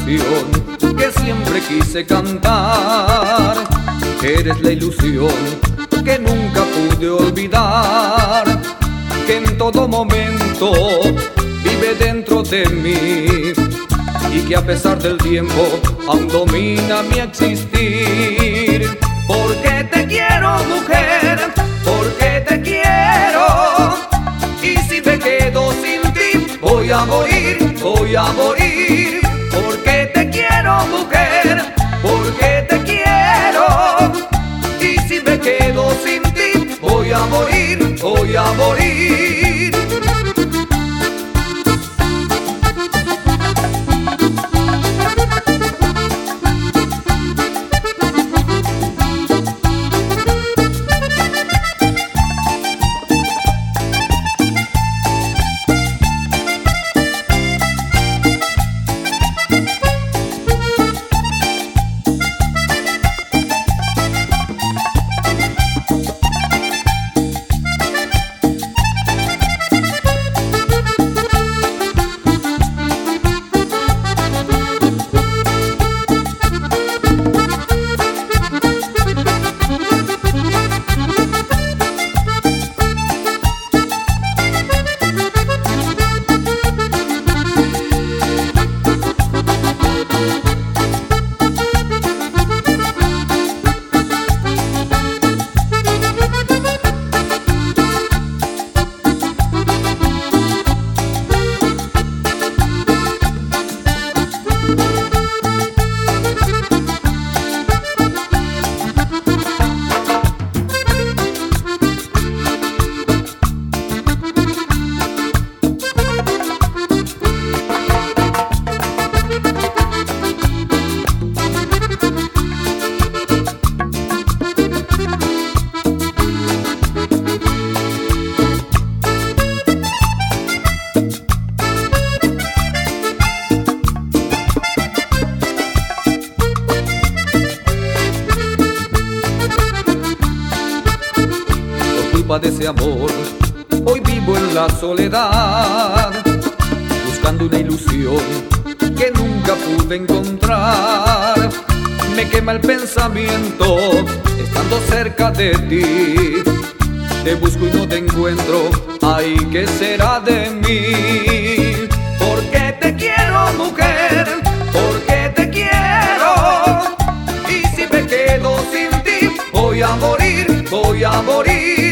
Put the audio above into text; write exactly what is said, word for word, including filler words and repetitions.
canción que siempre quise cantar. Eres la ilusión que nunca pude olvidar, que en todo momento vive dentro de mí y que a pesar del tiempo aún domina mi existir. Porque te quiero, mujer, porque te quiero, y si me quedo sin ti voy a morir, voy a morir. Porque te quiero, mujer, porque te quiero, y si me quedo sin ti voy a morir, voy a morir. De ese amor, hoy vivo en la soledad, buscando una ilusión que nunca pude encontrar. Me quema el pensamiento estando cerca de ti. Te busco y no te encuentro, ay, ¿qué será de mí? Porque te quiero, mujer, porque te quiero, y si me quedo sin ti voy a morir, voy a morir.